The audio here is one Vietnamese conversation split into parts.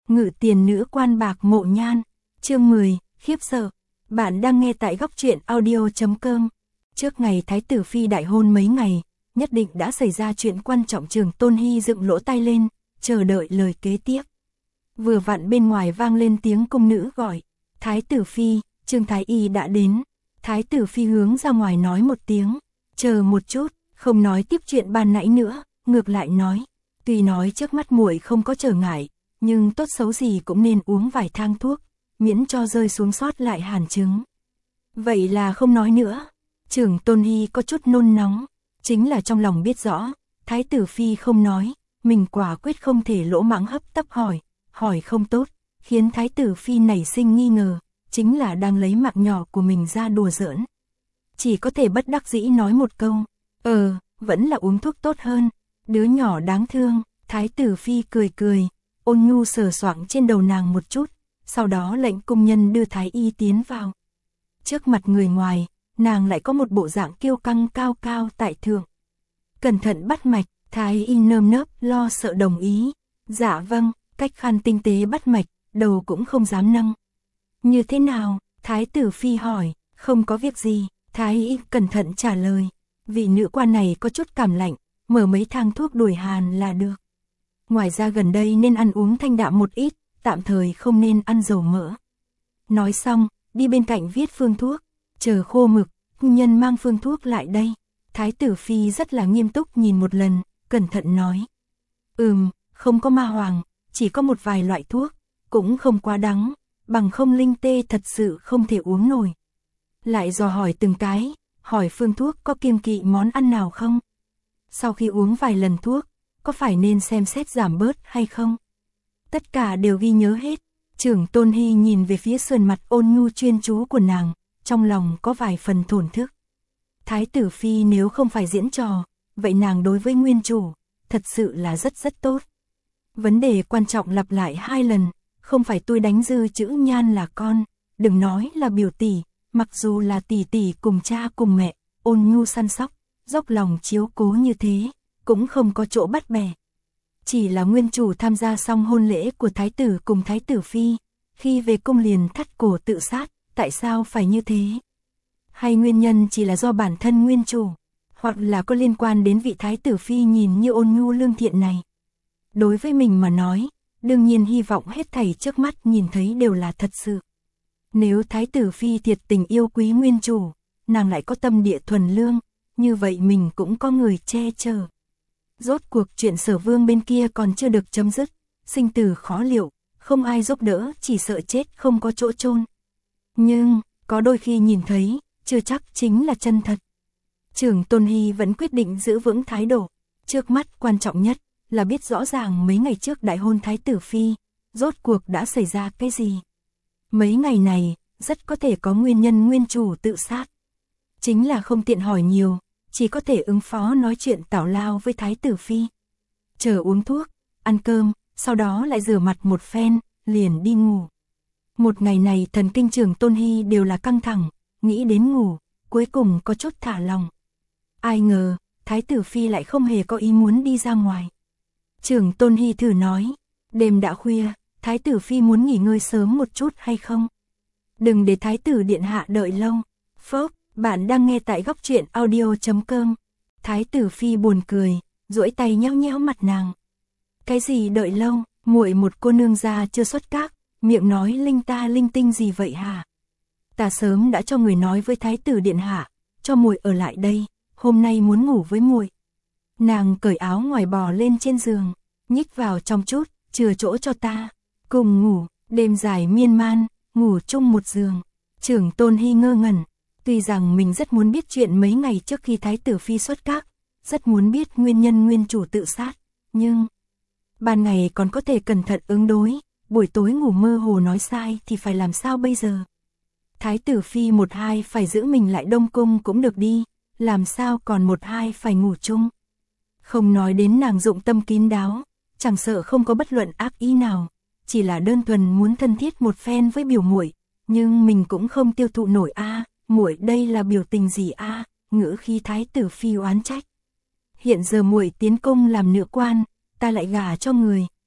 Ngự tiền nữ quan bạc mộ nhan, chương 10, khiếp sợ. Bạn đang nghe tại góc truyện audio.com. Trước ngày Thái tử Phi đại hôn mấy ngày, nhất định đã xảy ra chuyện quan trọng. Trường Tôn Hy dựng lỗ tai lên, chờ đợi lời kế tiếp. Vừa vặn bên ngoài vang lên tiếng cung nữ gọi, Thái tử Phi, Trương Thái Y đã đến. Thái tử Phi hướng ra ngoài nói một tiếng, chờ một chút, không nói tiếp chuyện ban nãy nữa, ngược lại nói, tuy nói trước mắt muội không có trở ngại, nhưng tốt xấu gì cũng nên uống vài thang thuốc, miễn cho rơi xuống sót lại hàn chứng. Vậy là không nói nữa. Trưởng Tôn Hy có chút nôn nóng, chính là trong lòng biết rõ, Thái tử Phi không nói, mình quả quyết không thể lỗ mãng hấp tấp hỏi không tốt, khiến Thái tử Phi nảy sinh nghi ngờ, chính là đang lấy mạng nhỏ của mình ra đùa giỡn. Chỉ có thể bất đắc dĩ nói một câu, vẫn là uống thuốc tốt hơn, đứa nhỏ đáng thương. Thái tử Phi cười, ôn nhu sờ soạng trên đầu nàng một chút, sau đó lệnh cung nhân đưa Thái Y tiến vào. Trước mặt người ngoài, nàng lại có một bộ dạng kiêu căng cao cao tại thượng. Cẩn thận bắt mạch, Thái Y nơm nớp lo sợ đồng ý. Dạ vâng, cách khăn tinh tế bắt mạch, đầu cũng không dám nâng. Như thế nào? Thái tử Phi hỏi. Không có việc gì, Thái Y cẩn thận trả lời. Vị nữ quan này có chút cảm lạnh, mở mấy thang thuốc đuổi hàn là được. Ngoài ra gần đây nên ăn uống thanh đạm một ít, tạm thời không nên ăn dầu mỡ. Nói xong, đi bên cạnh viết phương thuốc, chờ khô mực, nhân mang phương thuốc lại đây. Thái tử Phi rất là nghiêm túc nhìn một lần, cẩn thận nói. Không có ma hoàng, chỉ có một vài loại thuốc, cũng không quá đắng, bằng không linh tê thật sự không thể uống nổi. Lại dò hỏi từng cái, hỏi phương thuốc có kiêng kỵ món ăn nào không? Sau khi uống vài lần thuốc, có phải nên xem xét giảm bớt hay không? Tất cả đều ghi nhớ hết. Trưởng Tôn Hy nhìn về phía sườn mặt ôn nhu chuyên chú của nàng, trong lòng có vài phần thổn thức. Thái tử Phi nếu không phải diễn trò, vậy nàng đối với nguyên chủ, thật sự là rất tốt. Vấn đề quan trọng lặp lại 2 lần, không phải tôi đánh dư chữ nhan là con, đừng nói là biểu tỷ, mặc dù là tỷ tỷ cùng cha cùng mẹ, ôn nhu săn sóc, dốc lòng chiếu cố như thế, cũng không có chỗ bắt bẻ. Chỉ là nguyên chủ tham gia xong hôn lễ của thái tử cùng thái tử Phi, khi về cung liền thắt cổ tự sát, tại sao phải như thế? Hay nguyên nhân chỉ là do bản thân nguyên chủ, hoặc là có liên quan đến vị thái tử Phi nhìn như ôn nhu lương thiện này? Đối với mình mà nói, đương nhiên hy vọng hết thảy trước mắt nhìn thấy đều là thật sự. Nếu thái tử Phi thiệt tình yêu quý nguyên chủ, nàng lại có tâm địa thuần lương, như vậy mình cũng có người che chở. Rốt cuộc chuyện Sở Vương bên kia còn chưa được chấm dứt, sinh tử khó liệu, không ai giúp đỡ, chỉ sợ chết không có chỗ chôn. Nhưng, có đôi khi nhìn thấy, chưa chắc chính là chân thật. Trưởng Tôn Hy vẫn quyết định giữ vững thái độ, trước mắt quan trọng nhất là biết rõ ràng mấy ngày trước đại hôn thái tử Phi, rốt cuộc đã xảy ra cái gì. Mấy ngày này, rất có thể có nguyên nhân nguyên chủ tự sát. Chính là không tiện hỏi nhiều, chỉ có thể ứng phó nói chuyện tào lao với thái tử Phi. Chờ uống thuốc, ăn cơm, sau đó lại rửa mặt một phen, liền đi ngủ. Một ngày này thần kinh Trưởng Tôn Hy đều là căng thẳng, nghĩ đến ngủ, cuối cùng có chút thả lòng. Ai ngờ, thái tử Phi lại không hề có ý muốn đi ra ngoài. Trưởng Tôn Hy thử nói, đêm đã khuya, thái tử Phi muốn nghỉ ngơi sớm một chút hay không? Đừng để thái tử điện hạ đợi lâu. Phốc, bạn đang nghe tại góc truyện audio.com. Thái tử Phi buồn cười, duỗi tay nhéo mặt nàng. Cái gì đợi lâu, muội một cô nương già chưa xuất các, miệng nói linh ta linh tinh gì vậy hả? Ta sớm đã cho người nói với thái tử điện hạ, cho muội ở lại đây, hôm nay muốn ngủ với muội. Nàng cởi áo ngoài bò lên trên giường, nhích vào trong chút, chừa chỗ cho ta, cùng ngủ, đêm dài miên man, ngủ chung một giường. Trưởng Tôn Hy ngơ ngẩn, tuy rằng mình rất muốn biết chuyện mấy ngày trước khi thái tử Phi xuất các, rất muốn biết nguyên nhân nguyên chủ tự sát, nhưng ban ngày còn có thể cẩn thận ứng đối, buổi tối ngủ mơ hồ nói sai thì phải làm sao bây giờ? Thái tử Phi 1-2 phải giữ mình lại đông cung cũng được đi, làm sao còn 1-2 phải ngủ chung? Không nói đến nàng dụng tâm kín đáo, chẳng sợ không có bất luận ác ý nào, chỉ là đơn thuần muốn thân thiết một phen với biểu muội, nhưng mình cũng không tiêu thụ nổi a, muội đây là biểu tình gì a? Ngữ khí thái tử Phi oán trách. Hiện giờ muội tiến cung làm nữ quan, ta lại gả cho người,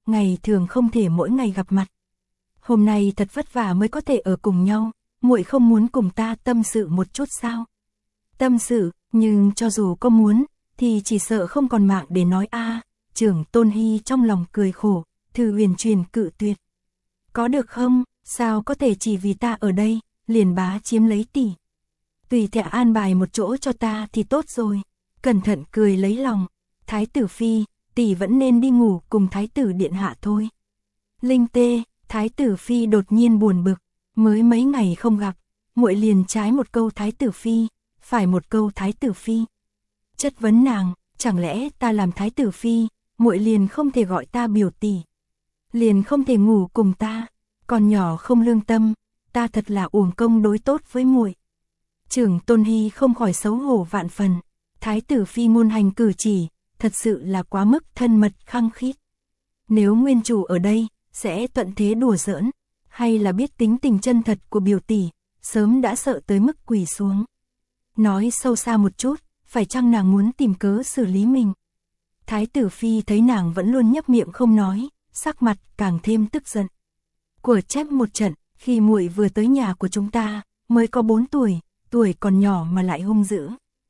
ngày thường không thể mỗi ngày gặp mặt. Hôm nay thật vất vả mới có thể ở cùng nhau, muội không muốn cùng ta tâm sự một chút sao? Tâm sự, nhưng cho dù có muốn, thì chỉ sợ không còn mạng để nói a. Trưởng Tôn Hy trong lòng cười khổ, Thư Huyền truyền cự tuyệt. Có được không, sao có thể chỉ vì ta ở đây, liền bá chiếm lấy tỷ. Tùy theo an bài một chỗ cho ta thì tốt rồi. Cẩn thận cười lấy lòng, Thái tử Phi, tỷ vẫn nên đi ngủ cùng Thái tử Điện Hạ thôi. Linh tê, Thái tử Phi đột nhiên buồn bực, mới mấy ngày không gặp, muội liền trái một câu Thái tử Phi, phải một câu Thái tử Phi. Chất vấn nàng, chẳng lẽ ta làm Thái tử Phi, muội liền không thể gọi ta biểu tỷ, liền không thể ngủ cùng ta, còn nhỏ không lương tâm, ta thật là uổng công đối tốt với muội. Trưởng Tôn Hy không khỏi xấu hổ vạn phần, Thái tử Phi ngôn hành cử chỉ, thật sự là quá mức thân mật khăng khít. Nếu nguyên chủ ở đây, sẽ thuận thế đùa giỡn, hay là biết tính tình chân thật của biểu tỷ, sớm đã sợ tới mức quỳ xuống. Nói sâu xa một chút, phải chăng nàng muốn tìm cớ xử lý mình? Thái tử Phi thấy nàng vẫn luôn nhấp miệng không nói, sắc mặt càng thêm tức giận. Của trách một trận, khi muội vừa tới nhà của chúng ta, mới có 4 tuổi, tuổi còn nhỏ mà lại hung dữ.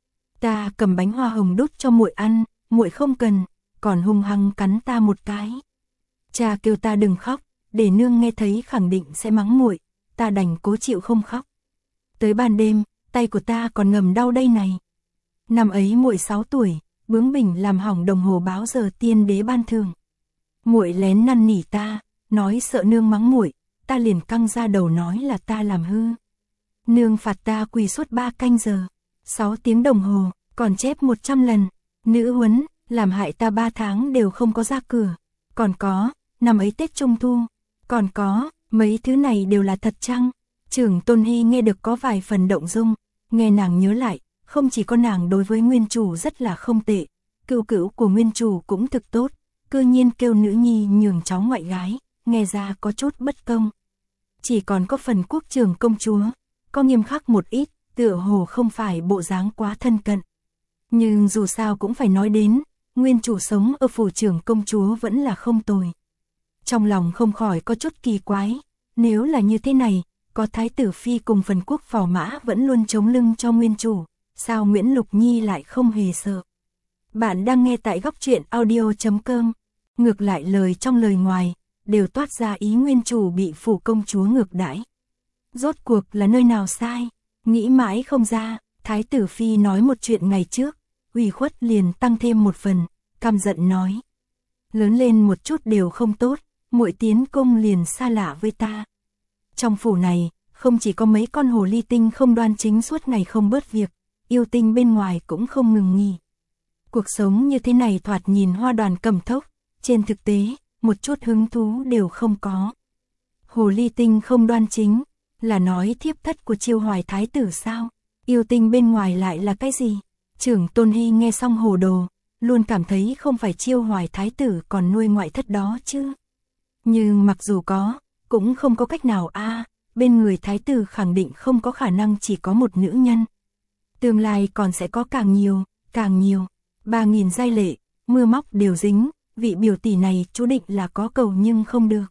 Ta cầm bánh hoa hồng đút cho muội ăn, muội không cần, còn hung hăng cắn ta một cái. Cha kêu ta đừng khóc, để nương nghe thấy khẳng định sẽ mắng muội, ta đành cố chịu không khóc. Tới ban đêm, tay của ta còn ngầm đau đây này. Năm ấy muội 6 tuổi, bướng bỉnh làm hỏng đồng hồ báo giờ tiên đế ban thưởng. Muội lén năn nỉ ta, nói sợ nương mắng muội, ta liền căng ra đầu nói là ta làm hư. Nương phạt ta quỳ suốt 3 canh giờ, 6 tiếng đồng hồ, còn chép 100 lần. Nữ huấn, làm hại ta 3 tháng đều không có ra cửa. Còn có, năm ấy Tết Trung Thu. Còn có, mấy thứ này đều là thật chăng? Trưởng Tôn Hy nghe được có vài phần động dung, nghe nàng nhớ lại, không chỉ có nàng đối với nguyên chủ rất là không tệ, cữu cữu của nguyên chủ cũng thực tốt, cư nhiên kêu nữ nhi nhường cháu ngoại gái, nghe ra có chút bất công. Chỉ còn có phần quốc trưởng công chúa, có nghiêm khắc một ít, tựa hồ không phải bộ dáng quá thân cận. Nhưng dù sao cũng phải nói đến, nguyên chủ sống ở phủ trưởng công chúa vẫn là không tồi. Trong lòng không khỏi có chút kỳ quái, nếu là như thế này, có Thái tử Phi cùng phần quốc phò mã vẫn luôn chống lưng cho nguyên chủ, sao Nguyễn Lục Nhi lại không hề sợ. Bạn đang nghe tại góc truyện audio.com, ngược lại lời trong lời ngoài, đều toát ra ý nguyên chủ bị phủ công chúa ngược đãi. Rốt cuộc là nơi nào sai, nghĩ mãi không ra, Thái tử Phi nói một chuyện ngày trước, ủy khuất liền tăng thêm một phần, căm giận nói. Lớn lên một chút đều không tốt, muội tiến cung liền xa lạ với ta. Trong phủ này, không chỉ có mấy con hồ ly tinh không đoan chính suốt ngày không bớt việc, yêu tinh bên ngoài cũng không ngừng nghỉ. Cuộc sống như thế này thoạt nhìn hoa đoàn cầm thốc, trên thực tế, một chút hứng thú đều không có. Hồ ly tinh không đoan chính, là nói thiếp thất của Chiêu Hoài Thái tử sao? Yêu tinh bên ngoài lại là cái gì? Trưởng Tôn Hy nghe xong hồ đồ, luôn cảm thấy không phải Chiêu Hoài Thái tử còn nuôi ngoại thất đó chứ. Nhưng mặc dù có, cũng không có cách nào a, bên người Thái tử khẳng định không có khả năng chỉ có một nữ nhân. Tương lai còn sẽ có càng nhiều, càng nhiều. 3.000 giai lệ, mưa móc đều dính, vị biểu tỷ này chú định là có cầu nhưng không được.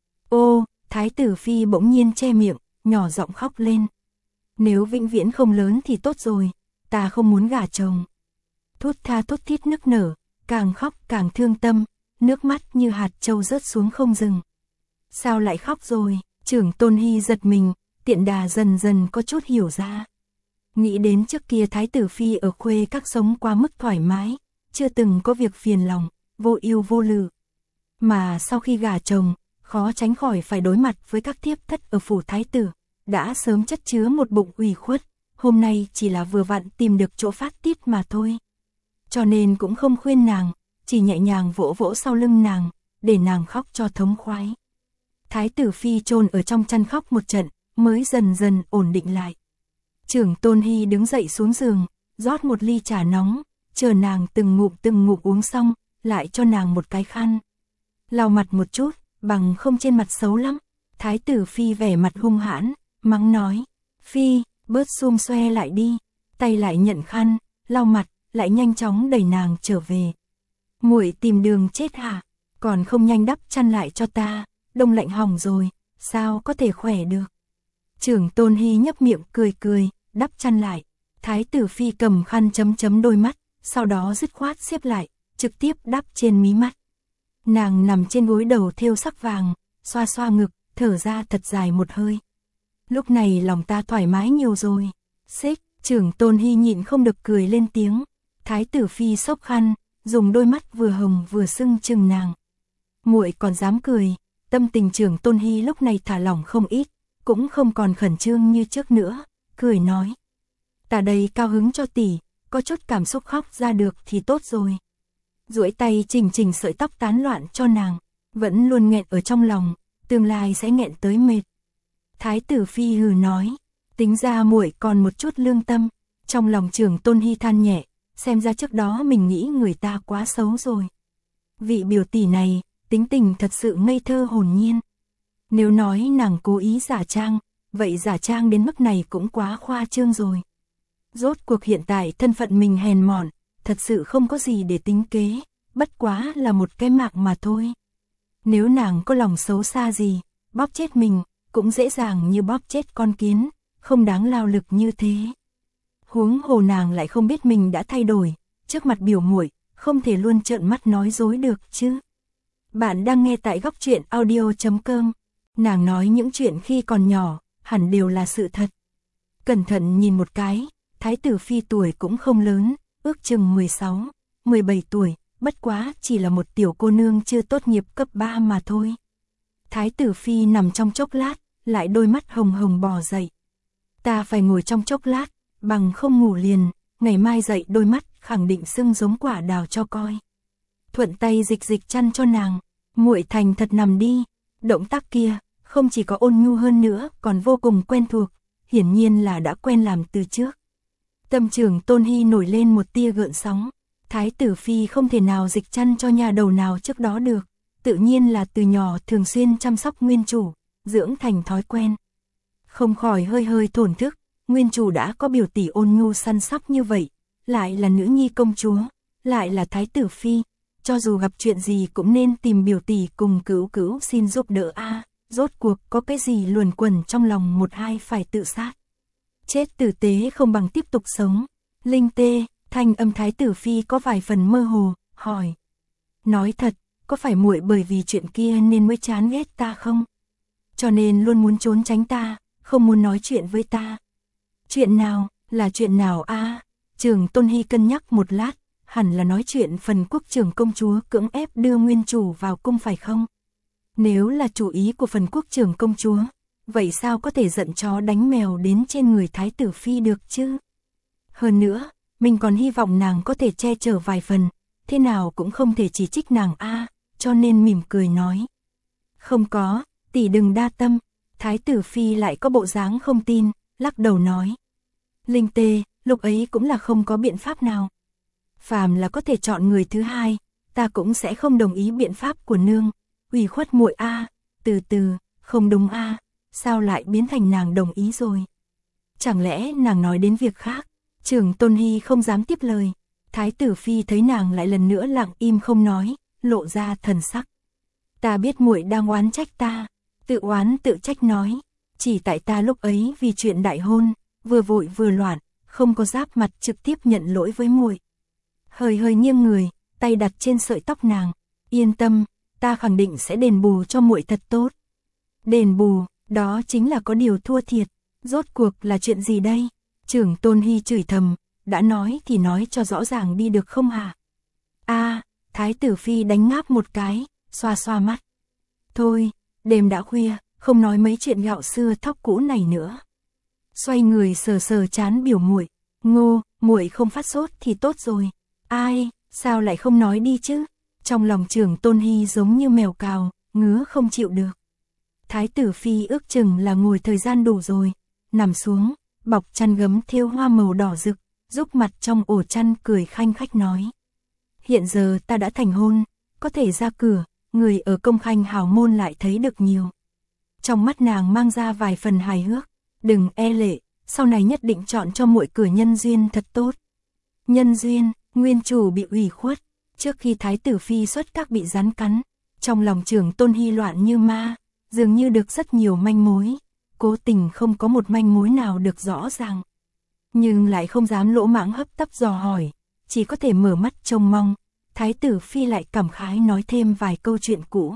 Ô, Thái tử Phi bỗng nhiên che miệng, nhỏ giọng khóc lên. Nếu vĩnh viễn không lớn thì tốt rồi, ta không muốn gả chồng. Thút tha thút thít nức nở, càng khóc càng thương tâm, nước mắt như hạt châu rớt xuống không dừng. Sao lại khóc rồi? Trưởng Tôn Hy giật mình, Tiện Đà dần dần có chút hiểu ra. Nghĩ đến trước kia Thái tử Phi ở khuê các sống quá mức thoải mái, chưa từng có việc phiền lòng, vô ưu vô lự. Mà sau khi gả chồng, khó tránh khỏi phải đối mặt với các thiếp thất ở phủ Thái tử, đã sớm chất chứa một bụng ủy khuất, hôm nay chỉ là vừa vặn tìm được chỗ phát tiết mà thôi. Cho nên cũng không khuyên nàng, chỉ nhẹ nhàng vỗ vỗ sau lưng nàng, để nàng khóc cho thống khoái. Thái tử Phi chôn ở trong chăn khóc một trận, mới dần dần ổn định lại. Trưởng Tôn Hy đứng dậy xuống giường, rót một ly trà nóng, chờ nàng từng ngụm uống xong, lại cho nàng một cái khăn. Lau mặt một chút, bằng không trên mặt xấu lắm. Thái tử Phi vẻ mặt hung hãn, mắng nói, Phi, bớt xum xoe lại đi, tay lại nhận khăn, lau mặt, lại nhanh chóng đẩy nàng trở về. Muội tìm đường chết hả? còn không nhanh đắp chăn lại cho ta, đông lạnh hỏng rồi, sao có thể khỏe được. Trưởng Tôn Hy nhấp miệng cười cười, đắp chăn lại. Thái tử phi cầm khăn chấm chấm đôi mắt, sau đó dứt khoát xếp lại, trực tiếp đắp trên mí mắt. Nàng nằm trên gối đầu thêu sắc vàng, xoa xoa ngực, thở ra thật dài một hơi. Lúc này lòng ta thoải mái nhiều rồi. Xích, Trưởng Tôn Hy nhịn không được cười lên tiếng. Thái tử phi xốc khăn, dùng đôi mắt vừa hồng vừa sưng chừng nàng. Muội còn dám cười. Tâm tình Trưởng Tôn Hy lúc này thả lỏng không ít, cũng không còn khẩn trương như trước nữa, cười nói. Ta đây cao hứng cho tỷ, có chút cảm xúc khóc ra được thì tốt rồi. Duỗi tay chỉnh chỉnh sợi tóc tán loạn cho nàng, vẫn luôn nghẹn ở trong lòng, tương lai sẽ nghẹn tới mệt. Thái tử phi hừ nói, tính ra muội còn một chút lương tâm. Trong lòng Trưởng Tôn Hy than nhẹ, xem ra trước đó mình nghĩ người ta quá xấu rồi. Vị biểu tỷ này, tính tình thật sự ngây thơ hồn nhiên. Nếu nói nàng cố ý giả trang, vậy giả trang đến mức này cũng quá khoa trương rồi. Rốt cuộc hiện tại thân phận mình hèn mọn, thật sự không có gì để tính kế, bất quá là một cái mạc mà thôi. Nếu nàng có lòng xấu xa gì, bóp chết mình, cũng dễ dàng như bóp chết con kiến, không đáng lao lực như thế. Huống hồ nàng lại không biết mình đã thay đổi, trước mặt biểu muội, không thể luôn trợn mắt nói dối được chứ. Bạn đang nghe tại Góc Truyện Audio.com. Nàng nói những chuyện khi còn nhỏ, hẳn đều là sự thật. Cẩn thận nhìn một cái, Thái tử phi tuổi cũng không lớn, ước chừng 16, 17 tuổi, bất quá chỉ là một tiểu cô nương chưa tốt nghiệp cấp 3 mà thôi. Thái tử phi nằm trong chốc lát, lại đôi mắt hồng hồng bò dậy. Ta phải ngồi trong chốc lát, bằng không ngủ liền, ngày mai dậy đôi mắt khẳng định sưng giống quả đào cho coi. Thuận tay dịch dịch chăn cho nàng, muội thành thật nằm đi. Động tác kia, không chỉ có ôn nhu hơn nữa, còn vô cùng quen thuộc, hiển nhiên là đã quen làm từ trước. Tâm Trưởng Tôn Hy nổi lên một tia gợn sóng. Thái tử phi không thể nào dịch chăn cho nhà đầu nào trước đó được, tự nhiên là từ nhỏ thường xuyên chăm sóc nguyên chủ, dưỡng thành thói quen. Không khỏi hơi hơi thổn thức, nguyên chủ đã có biểu tỷ ôn nhu săn sóc như vậy, lại là nữ nhi công chúa, lại là thái tử phi, cho dù gặp chuyện gì cũng nên tìm biểu tỷ cùng cứu cứu xin giúp đỡ a. Rốt cuộc có cái gì luẩn quẩn trong lòng một hai phải tự sát. Chết tử tế không bằng tiếp tục sống. Linh tê, thanh âm thái tử phi có vài phần mơ hồ, hỏi. Nói thật, có phải muội bởi vì chuyện kia nên mới chán ghét ta không? Cho nên luôn muốn trốn tránh ta, không muốn nói chuyện với ta. Chuyện nào, là chuyện nào a? Trưởng Tôn Hy cân nhắc một lát, hẳn là nói chuyện phần quốc trưởng công chúa cưỡng ép đưa nguyên chủ vào cung phải không? Nếu là chủ ý của phần quốc trưởng công chúa, vậy sao có thể giận chó đánh mèo đến trên người thái tử phi được chứ? Hơn nữa, mình còn hy vọng nàng có thể che chở vài phần, thế nào cũng không thể chỉ trích nàng a, cho nên mỉm cười nói. Không có, tỷ đừng đa tâm. Thái tử phi lại có bộ dáng không tin, lắc đầu nói. Linh tê, lúc ấy cũng là không có biện pháp nào. Phàm là có thể chọn người thứ hai, ta cũng sẽ không đồng ý biện pháp của nương. Ủy khuất muội a, từ từ, không đúng a, sao lại biến thành nàng đồng ý rồi? Chẳng lẽ nàng nói đến việc khác? Trưởng Tôn Hy không dám tiếp lời. Thái tử phi thấy nàng lại lần nữa lặng im không nói, lộ ra thần sắc. Ta biết muội đang oán trách ta, tự oán tự trách nói, chỉ tại ta lúc ấy vì chuyện đại hôn, vừa vội vừa loạn, không có giáp mặt trực tiếp nhận lỗi với muội. Hơi hơi nghiêng người, tay đặt trên sợi tóc nàng, yên tâm, ta khẳng định sẽ đền bù cho muội thật tốt. Đền bù, đó chính là có điều thua thiệt, rốt cuộc là chuyện gì đây? Trưởng Tôn Hy chửi thầm, đã nói thì nói cho rõ ràng đi được không hả? A, thái tử phi đánh ngáp một cái, xoa xoa mắt. Thôi, đêm đã khuya, không nói mấy chuyện gạo xưa thóc cũ này nữa. Xoay người sờ sờ chán biểu muội, Ngô, muội không phát sốt thì tốt rồi. Ai, sao lại không nói đi chứ? Trong lòng Trưởng Tôn Hy giống như mèo cào, ngứa không chịu được. Thái tử phi ước chừng là ngồi thời gian đủ rồi, nằm xuống, bọc chăn gấm thêu hoa màu đỏ rực, giúp mặt trong ổ chăn cười khanh khách nói. Hiện giờ ta đã thành hôn, có thể ra cửa, người ở công khanh hào môn lại thấy được nhiều. Trong mắt nàng mang ra vài phần hài hước, đừng e lệ, sau này nhất định chọn cho muội cửa nhân duyên thật tốt. Nhân duyên, nguyên chủ bị ủy khuất, trước khi thái tử phi xuất các bị rắn cắn, Trong lòng Trưởng Tôn Hy loạn như ma, dường như được rất nhiều manh mối, cố tình không có một manh mối nào được rõ ràng. Nhưng lại không dám lỗ mãng hấp tấp dò hỏi, chỉ có thể mở mắt trông mong. Thái tử Phi lại cảm khái nói thêm vài câu chuyện cũ.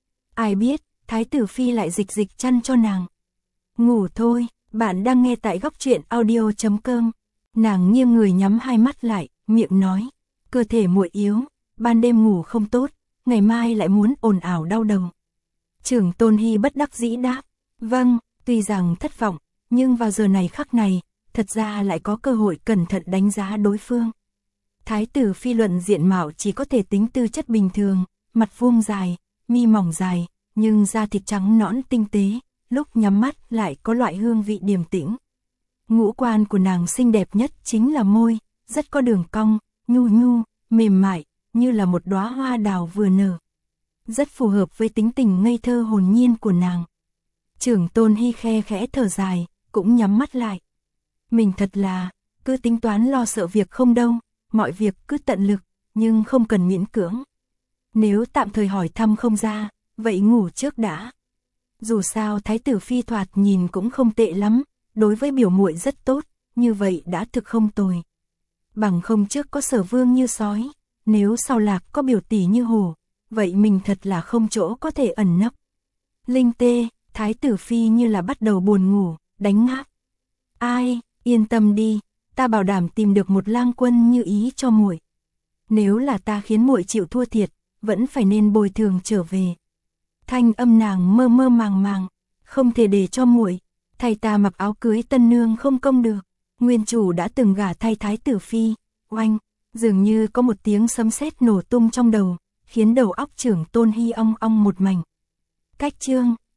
Ai biết, Thái tử Phi lại dịch dịch chăn cho nàng. Ngủ thôi, bạn đang nghe tại góc truyện audio.com. Nàng nghiêng người nhắm hai mắt lại, miệng nói, cơ thể muội yếu, ban đêm ngủ không tốt, ngày mai lại muốn ồn ào đau đầu. Trưởng Tôn Hy bất đắc dĩ đáp, vâng, tuy rằng thất vọng, nhưng vào giờ này khắc này, thật ra lại có cơ hội cẩn thận đánh giá đối phương. Thái tử Phi luận diện mạo chỉ có thể tính tư chất bình thường, mặt vuông dài, mi mỏng dài, nhưng da thịt trắng nõn tinh tế, lúc nhắm mắt lại có loại hương vị điềm tĩnh. Ngũ quan của nàng xinh đẹp nhất chính là môi, rất có đường cong, nhu nhu, mềm mại, như là một đóa hoa đào vừa nở. Rất phù hợp với tính tình ngây thơ hồn nhiên của nàng. Trưởng Tôn Hy khe khẽ thở dài, cũng nhắm mắt lại. Mình thật là, cứ tính toán lo sợ việc không đâu, mọi việc cứ tận lực, nhưng không cần miễn cưỡng. Nếu tạm thời hỏi thăm không ra, vậy ngủ trước đã. Dù sao Thái tử Phi thoạt nhìn cũng không tệ lắm, đối với biểu muội rất tốt, như vậy đã thực không tồi. Bằng không trước có Sở Vương như sói, nếu sau Lạc có biểu tỷ như hổ, vậy mình thật là không chỗ có thể ẩn nấp. Linh tê, Thái tử Phi như là bắt đầu buồn ngủ, đánh ngáp. Ai, yên tâm đi, ta bảo đảm tìm được một lang quân như ý cho muội. Nếu là ta khiến muội chịu thua thiệt, vẫn phải nên bồi thường trở về. Thanh âm nàng mơ mơ màng màng, không thể để cho muội thay ta mặc áo cưới tân nương không công được. Nguyên chủ đã từng gả thay Thái tử Phi, oanh, dường như có một tiếng sấm sét nổ tung trong đầu, khiến đầu óc Trưởng Tôn Hy ong ong một mảnh. Cách chương